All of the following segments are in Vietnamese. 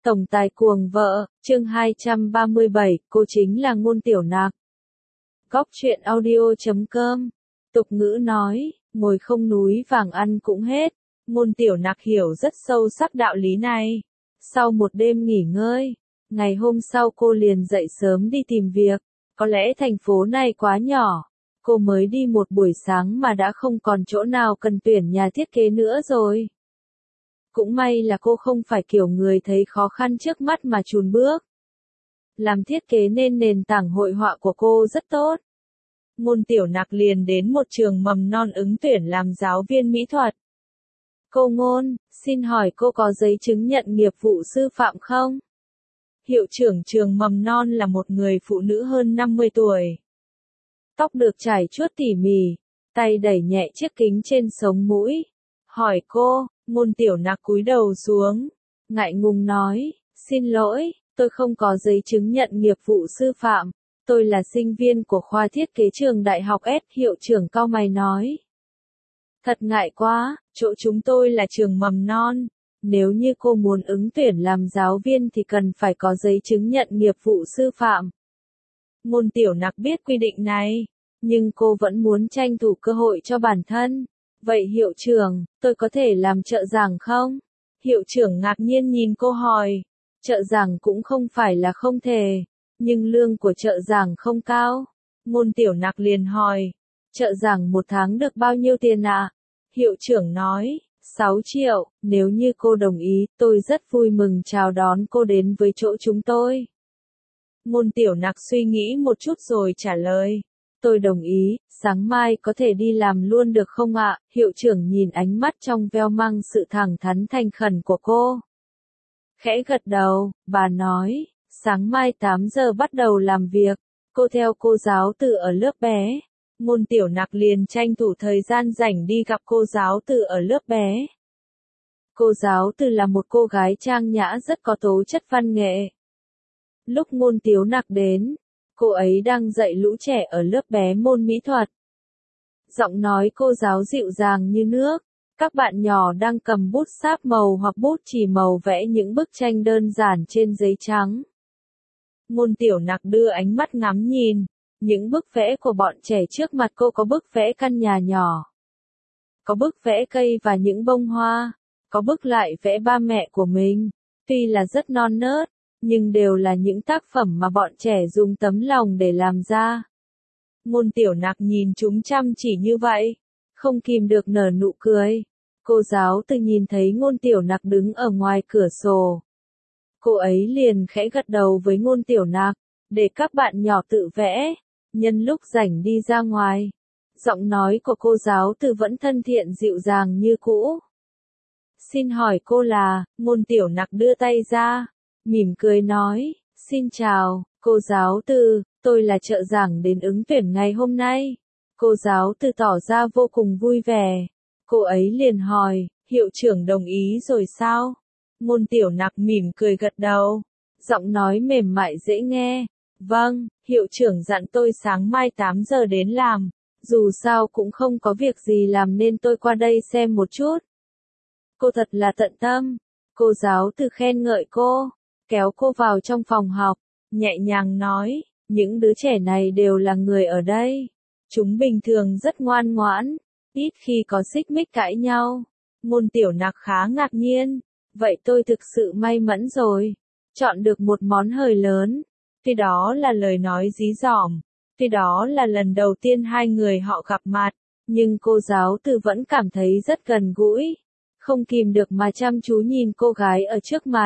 Tổng tài cuồng vợ, chương 237, cô chính là Ngôn Tiểu Nạc. Góc truyện audio.com. Tục ngữ nói, ngồi không núi vàng ăn cũng hết. Ngôn Tiểu Nạc hiểu rất sâu sắc đạo lý này. Sau một đêm nghỉ ngơi, ngày hôm sau cô liền dậy sớm đi tìm việc. Có lẽ thành phố này quá nhỏ. Cô mới đi một buổi sáng mà đã không còn chỗ nào cần tuyển nhà thiết kế nữa rồi. Cũng may là cô không phải kiểu người thấy khó khăn trước mắt mà chùn bước. Làm thiết kế nên nền tảng hội họa của cô rất tốt. Ngôn Tiểu Nạc liền đến một trường mầm non ứng tuyển làm giáo viên mỹ thuật. Cô Ngôn, xin hỏi cô có giấy chứng nhận nghiệp vụ sư phạm không? Hiệu trưởng trường mầm non là một người phụ nữ hơn 50 tuổi. Tóc được chải chuốt tỉ mỉ, tay đẩy nhẹ chiếc kính trên sống mũi. Hỏi cô, Ngôn Tiểu Nạc cúi đầu xuống, ngại ngùng nói, xin lỗi, tôi không có giấy chứng nhận nghiệp vụ sư phạm, tôi là sinh viên của khoa thiết kế trường đại học S, hiệu trưởng cau mày nói. Thật ngại quá, chỗ chúng tôi là trường mầm non, nếu như cô muốn ứng tuyển làm giáo viên thì cần phải có giấy chứng nhận nghiệp vụ sư phạm. Ngôn Tiểu Nạc biết quy định này, nhưng cô vẫn muốn tranh thủ cơ hội cho bản thân. Vậy hiệu trưởng, tôi có thể làm trợ giảng không? Hiệu trưởng ngạc nhiên nhìn cô hỏi. Trợ giảng cũng không phải là không thể, nhưng lương của trợ giảng không cao. Ngôn Tiểu Nạc liền hỏi. Trợ giảng một tháng được bao nhiêu tiền ạ? Hiệu trưởng nói, 6 triệu, nếu như cô đồng ý, tôi rất vui mừng chào đón cô đến với chỗ chúng tôi. Ngôn Tiểu Nạc suy nghĩ một chút rồi trả lời. Tôi đồng ý, sáng mai có thể đi làm luôn được không ạ? Hiệu trưởng nhìn ánh mắt trong veo mang sự thẳng thắn thành khẩn của cô. Khẽ gật đầu, bà nói, sáng mai 8 giờ bắt đầu làm việc, cô theo cô giáo từ ở lớp bé. Ngôn Tiểu Nạc liền tranh thủ thời gian rảnh đi gặp cô giáo từ ở lớp bé. Cô giáo từ là một cô gái trang nhã rất có tố chất văn nghệ. Lúc Ngôn Tiểu Nạc đến, cô ấy đang dạy lũ trẻ ở lớp bé môn mỹ thuật. Giọng nói cô giáo dịu dàng như nước, các bạn nhỏ đang cầm bút sáp màu hoặc bút chì màu vẽ những bức tranh đơn giản trên giấy trắng. Ngôn Tiểu Nạc đưa ánh mắt ngắm nhìn, những bức vẽ của bọn trẻ trước mặt cô có bức vẽ căn nhà nhỏ, có bức vẽ cây và những bông hoa, có bức lại vẽ ba mẹ của mình, tuy là rất non nớt, nhưng đều là những tác phẩm mà bọn trẻ dùng tấm lòng để làm ra. Ngôn Tiểu Nạc nhìn chúng chăm chỉ như vậy, không kìm được nở nụ cười. Cô giáo từ nhìn thấy Ngôn Tiểu Nạc đứng ở ngoài cửa sổ. Cô ấy liền khẽ gật đầu với Ngôn Tiểu Nạc, để các bạn nhỏ tự vẽ, nhân lúc rảnh đi ra ngoài. Giọng nói của cô giáo từ vẫn thân thiện dịu dàng như cũ. Xin hỏi cô là, Ngôn Tiểu Nạc đưa tay ra, mỉm cười nói, xin chào, cô giáo từ, tôi là trợ giảng đến ứng tuyển ngày hôm nay. Cô giáo từ tỏ ra vô cùng vui vẻ. Cô ấy liền hỏi, hiệu trưởng đồng ý rồi sao? Ngôn Tiểu Nạc mỉm cười gật đầu. Giọng nói mềm mại dễ nghe. Vâng, hiệu trưởng dặn tôi sáng mai 8 giờ đến làm. Dù sao cũng không có việc gì làm nên tôi qua đây xem một chút. Cô thật là tận tâm. Cô giáo từ khen ngợi cô, kéo cô vào trong phòng học, nhẹ nhàng nói, những đứa trẻ này đều là người ở đây. Chúng bình thường rất ngoan ngoãn, ít khi có xích mích cãi nhau. Ngôn Tiểu Nạc khá ngạc nhiên. Vậy tôi thực sự may mắn rồi. Chọn được một món hời lớn. Tuy đó là lời nói dí dỏm. Tuy đó là lần đầu tiên hai người họ gặp mặt. Nhưng cô giáo từ vẫn cảm thấy rất gần gũi. Không kìm được mà chăm chú nhìn cô gái ở trước mặt.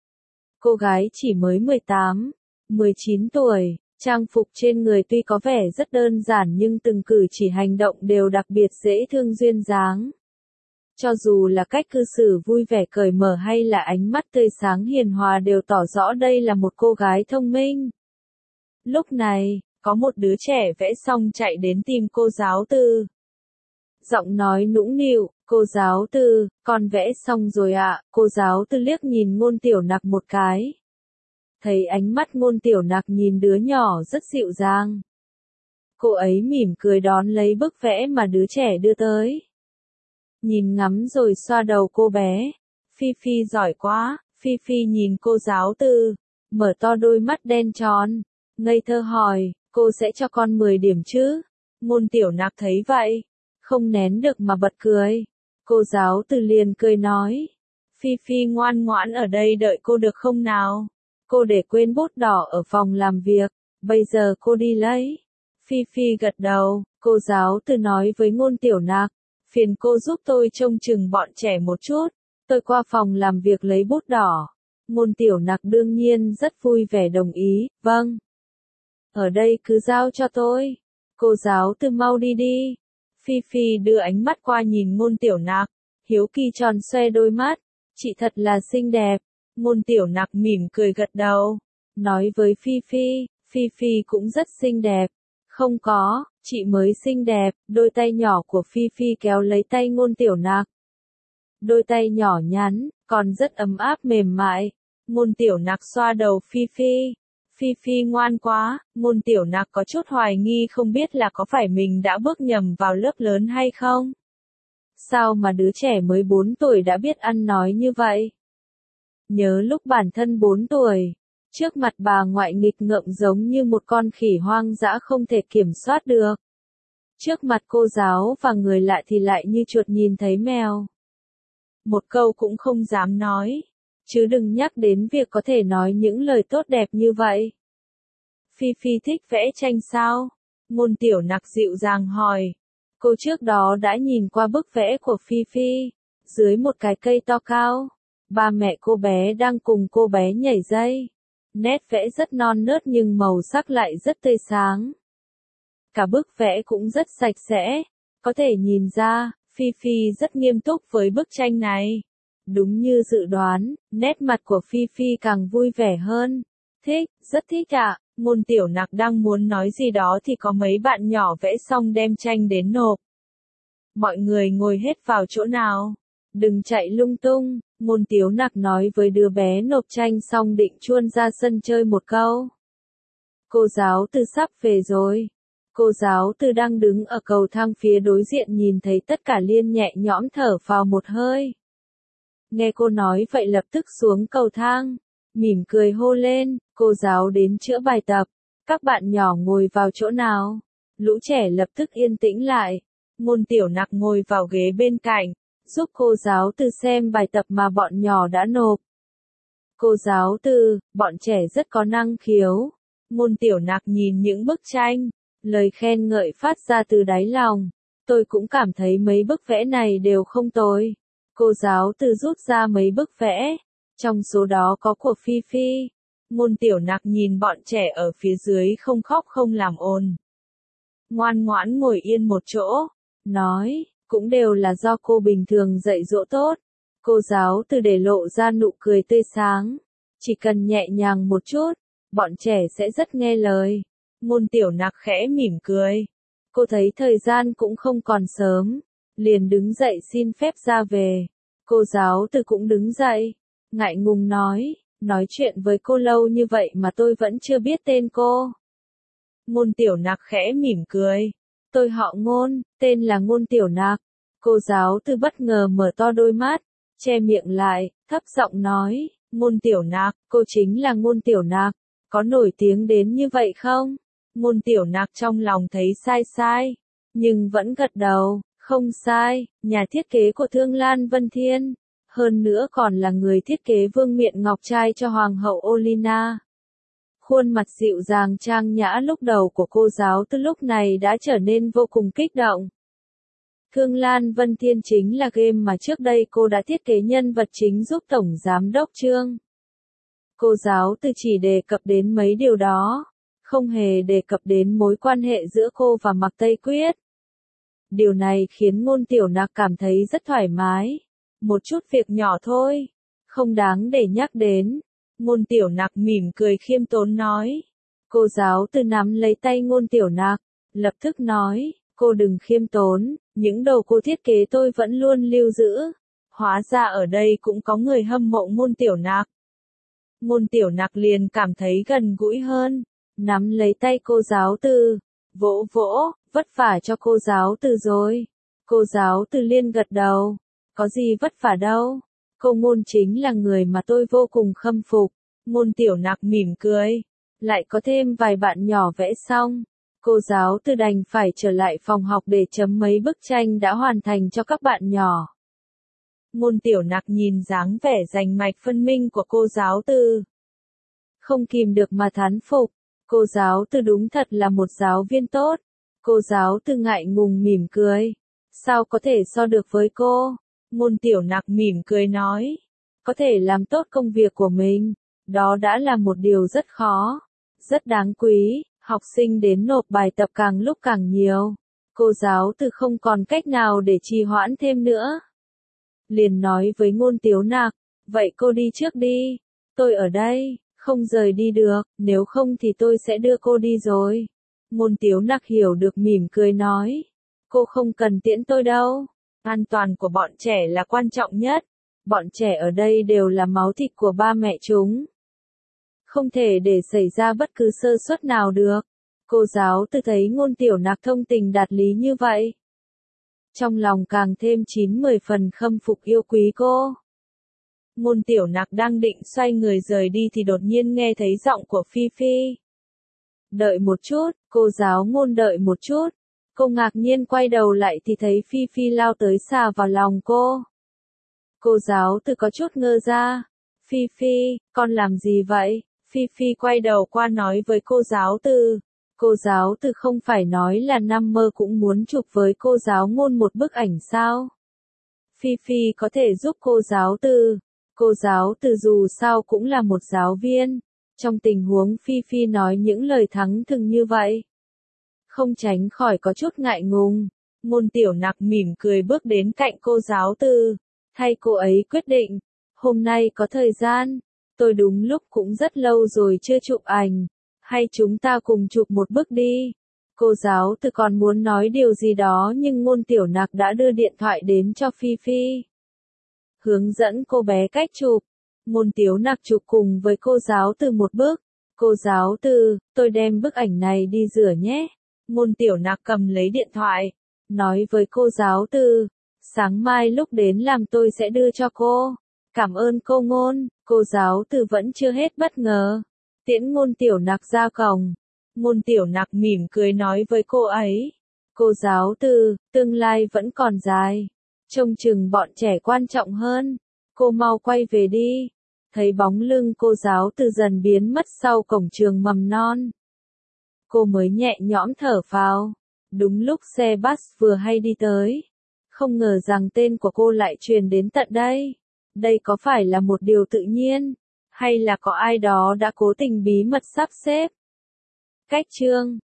Cô gái chỉ mới 18, 19 tuổi. Trang phục trên người tuy có vẻ rất đơn giản nhưng từng cử chỉ hành động đều đặc biệt dễ thương duyên dáng. Cho dù là cách cư xử vui vẻ cởi mở hay là ánh mắt tươi sáng hiền hòa đều tỏ rõ đây là một cô gái thông minh. Lúc này, có một đứa trẻ vẽ xong chạy đến tìm cô giáo từ. Giọng nói nũng nịu, cô giáo từ, con vẽ xong rồi ạ. Cô giáo từ liếc nhìn Ngôn Tiểu Nạc một cái. Thấy ánh mắt Ngôn Tiểu Nạc nhìn đứa nhỏ rất dịu dàng. Cô ấy mỉm cười đón lấy bức vẽ mà đứa trẻ đưa tới. Nhìn ngắm rồi xoa đầu cô bé. Phi Phi giỏi quá, Phi Phi nhìn cô giáo từ, mở to đôi mắt đen tròn, ngây thơ hỏi, cô sẽ cho con 10 điểm chứ? Ngôn Tiểu Nặc thấy vậy, không nén được mà bật cười. Cô giáo từ liền cười nói, Phi Phi ngoan ngoãn ở đây đợi cô được không nào? Cô để quên bút đỏ ở phòng làm việc, bây giờ cô đi lấy. Phi Phi gật đầu, cô giáo từ nói với Ngôn Tiểu Nặc, phiền cô giúp tôi trông chừng bọn trẻ một chút, tôi qua phòng làm việc lấy bút đỏ. Ngôn Tiểu Nặc đương nhiên rất vui vẻ đồng ý, vâng. Ở đây cứ giao cho tôi. Cô giáo từ mau đi đi. Phi Phi đưa ánh mắt qua nhìn Ngôn Tiểu Nặc, hiếu kỳ tròn xoe đôi mắt, chị thật là xinh đẹp. Ngôn Tiểu Nặc mỉm cười gật đầu, nói với Phi Phi, Phi Phi cũng rất xinh đẹp. Không có, chị mới xinh đẹp. Đôi tay nhỏ của Phi Phi kéo lấy tay Ngôn Tiểu Nặc. Đôi tay nhỏ nhắn, còn rất ấm áp mềm mại. Ngôn Tiểu Nặc xoa đầu Phi Phi. Phi Phi ngoan quá, Ngôn Tiểu Nặc có chút hoài nghi không biết là có phải mình đã bước nhầm vào lớp lớn hay không. Sao mà đứa trẻ mới 4 tuổi đã biết ăn nói như vậy? Nhớ lúc bản thân 4 tuổi, trước mặt bà ngoại nghịch ngợm giống như một con khỉ hoang dã không thể kiểm soát được. Trước mặt cô giáo và người lạ thì lại như chuột nhìn thấy mèo. Một câu cũng không dám nói, chứ đừng nhắc đến việc có thể nói những lời tốt đẹp như vậy. Phi Phi thích vẽ tranh sao? Ngôn Tiểu Nặc dịu dàng hỏi. Cô trước đó đã nhìn qua bức vẽ của Phi Phi, dưới một cái cây to cao. Ba mẹ cô bé đang cùng cô bé nhảy dây. Nét vẽ rất non nớt nhưng màu sắc lại rất tươi sáng. Cả bức vẽ cũng rất sạch sẽ. Có thể nhìn ra, Phi Phi rất nghiêm túc với bức tranh này. Đúng như dự đoán, nét mặt của Phi Phi càng vui vẻ hơn. Thích, rất thích ạ. Ngôn Tiểu Nặc đang muốn nói gì đó thì có mấy bạn nhỏ vẽ xong đem tranh đến nộp. Mọi người ngồi hết vào chỗ nào. Đừng chạy lung tung, Ngôn Tiểu Nặc nói với đứa bé nộp tranh xong định chuôn ra sân chơi một câu. Cô giáo từ sắp về rồi. Cô giáo từ đang đứng ở cầu thang phía đối diện nhìn thấy tất cả liền nhẹ nhõm thở phào một hơi. Nghe cô nói vậy lập tức xuống cầu thang, mỉm cười hô lên, cô giáo đến chữa bài tập. Các bạn nhỏ ngồi vào chỗ nào. Lũ trẻ lập tức yên tĩnh lại. Ngôn Tiểu Nặc ngồi vào ghế bên cạnh, giúp cô giáo từ xem bài tập mà bọn nhỏ đã nộp. Cô giáo từ, bọn trẻ rất có năng khiếu. Ngôn Tiểu Nặc nhìn những bức tranh, lời khen ngợi phát ra từ đáy lòng. Tôi cũng cảm thấy mấy bức vẽ này đều không tồi. Cô giáo từ rút ra mấy bức vẽ, trong số đó có của Phi Phi. Ngôn Tiểu Nặc nhìn bọn trẻ ở phía dưới không khóc không làm ồn. Ngoan ngoãn ngồi yên một chỗ, nói, cũng đều là do cô bình thường dạy dỗ tốt. Cô giáo từ để lộ ra nụ cười tươi sáng. Chỉ cần nhẹ nhàng một chút, bọn trẻ sẽ rất nghe lời. Ngôn Tiểu Nặc khẽ mỉm cười. Cô thấy thời gian cũng không còn sớm, liền đứng dậy xin phép ra về. Cô giáo từ cũng đứng dậy, ngại ngùng nói chuyện với cô lâu như vậy mà tôi vẫn chưa biết tên cô. Ngôn Tiểu Nặc khẽ mỉm cười. Tôi họ Ngôn, tên là Ngôn Tiểu Nặc. Cô giáo từ bất ngờ mở to đôi mắt, che miệng lại, thấp giọng nói, Ngôn Tiểu Nặc, cô chính là Ngôn Tiểu Nặc, có nổi tiếng đến như vậy không? Ngôn Tiểu Nặc trong lòng thấy sai, nhưng vẫn gật đầu, không sai, nhà thiết kế của Thương Lan Vân Thiên, hơn nữa còn là người thiết kế vương miện ngọc trai cho Hoàng hậu Olina. Khuôn mặt dịu dàng trang nhã lúc đầu của cô giáo từ lúc này đã trở nên vô cùng kích động. Thương Lan Vân Thiên chính là game mà trước đây cô đã thiết kế nhân vật chính giúp Tổng Giám đốc Trương. Cô giáo từ chỉ đề cập đến mấy điều đó, không hề đề cập đến mối quan hệ giữa cô và Mạc Tây Quyết. Điều này khiến Ngôn Tiểu Nặc cảm thấy rất thoải mái. Một chút việc nhỏ thôi, không đáng để nhắc đến. Ngôn Tiểu Nặc mỉm cười khiêm tốn nói. Cô giáo từ nắm lấy tay Ngôn Tiểu Nặc, lập tức nói, cô đừng khiêm tốn, những đồ cô thiết kế tôi vẫn luôn lưu giữ. Hóa ra ở đây cũng có người hâm mộ Ngôn Tiểu Nặc. Ngôn Tiểu Nặc liền cảm thấy gần gũi hơn, nắm lấy tay cô giáo từ, vỗ vỗ, vất vả cho cô giáo từ rồi. Cô giáo từ liên gật đầu, có gì vất vả đâu, Cô Ngôn chính là người mà tôi vô cùng khâm phục. Ngôn Tiểu Nặc mỉm cười. Lại có thêm vài bạn nhỏ vẽ xong. Cô giáo Từ đành phải trở lại phòng học để chấm mấy bức tranh đã hoàn thành cho các bạn nhỏ. Ngôn Tiểu Nặc nhìn dáng vẻ rành mạch phân minh của cô giáo Từ. Không kìm được mà thán phục. Cô giáo Từ đúng thật là một giáo viên tốt. Cô giáo Từ ngại ngùng mỉm cười. Sao có thể so được với cô? Ngôn Tiểu Nặc mỉm cười nói. Có thể làm tốt công việc của mình. Đó đã là một điều rất khó. Rất đáng quý. Học sinh đến nộp bài tập càng lúc càng nhiều. Cô giáo Từ không còn cách nào để trì hoãn thêm nữa. Liền nói với Ngôn Tiểu Nặc. Vậy cô đi trước đi. Tôi ở đây. Không rời đi được, nếu không thì tôi sẽ đưa cô đi rồi. Ngôn Tiểu Nặc hiểu được mỉm cười nói. Cô không cần tiễn tôi đâu. An toàn của bọn trẻ là quan trọng nhất. Bọn trẻ ở đây đều là máu thịt của ba mẹ chúng. Không thể để xảy ra bất cứ sơ suất nào được. Cô giáo Từ thấy Ngôn Tiểu Nặc thông tình đạt lý như vậy. Trong lòng càng thêm 9-10 phần khâm phục yêu quý cô. Ngôn Tiểu Nặc đang định xoay người rời đi thì đột nhiên nghe thấy giọng của Phi Phi. Đợi một chút, cô giáo Ngôn đợi một chút. Cô ngạc nhiên quay đầu lại thì thấy Phi Phi lao tới xà vào lòng cô. Cô giáo Từ có chút ngơ ra. Phi Phi, con làm gì vậy? Phi Phi quay đầu qua nói với cô giáo Từ. Cô giáo Từ không phải nói là nằm mơ cũng muốn chụp với cô giáo Ngôn một bức ảnh sao? Phi Phi có thể giúp cô giáo Từ. Cô giáo Từ dù sao cũng là một giáo viên. Trong tình huống Phi Phi nói những lời thắng thừng như vậy, không tránh khỏi có chút ngại ngùng. Ngôn Tiểu Nặc mỉm cười bước đến cạnh cô giáo Từ. Thay cô ấy quyết định. Hôm nay có thời gian. Tôi đúng lúc cũng rất lâu rồi chưa chụp ảnh. Hay chúng ta cùng chụp một bức đi. Cô giáo Từ còn muốn nói điều gì đó nhưng Ngôn Tiểu Nặc đã đưa điện thoại đến cho Phi Phi. Hướng dẫn cô bé cách chụp. Ngôn Tiểu Nặc chụp cùng với cô giáo Từ một bức. Cô giáo Từ, tôi đem bức ảnh này đi rửa nhé. Ngôn Tiểu Nặc cầm lấy điện thoại. Nói với cô giáo Từ. Sáng mai lúc đến làm tôi sẽ đưa cho cô. Cảm ơn cô Ngôn. Cô giáo Từ vẫn chưa hết bất ngờ. Tiễn Ngôn Tiểu Nặc ra cổng. Ngôn Tiểu Nặc mỉm cười nói với cô ấy. Cô giáo Từ, tương lai vẫn còn dài. Trông chừng bọn trẻ quan trọng hơn. Cô mau quay về đi. Thấy bóng lưng cô giáo Từ dần biến mất sau cổng trường mầm non. Cô mới nhẹ nhõm thở phào. Đúng lúc xe bus vừa hay đi tới. Không ngờ rằng tên của cô lại truyền đến tận đây. Đây có phải là một điều tự nhiên? Hay là có ai đó đã cố tình bí mật sắp xếp? Cách chương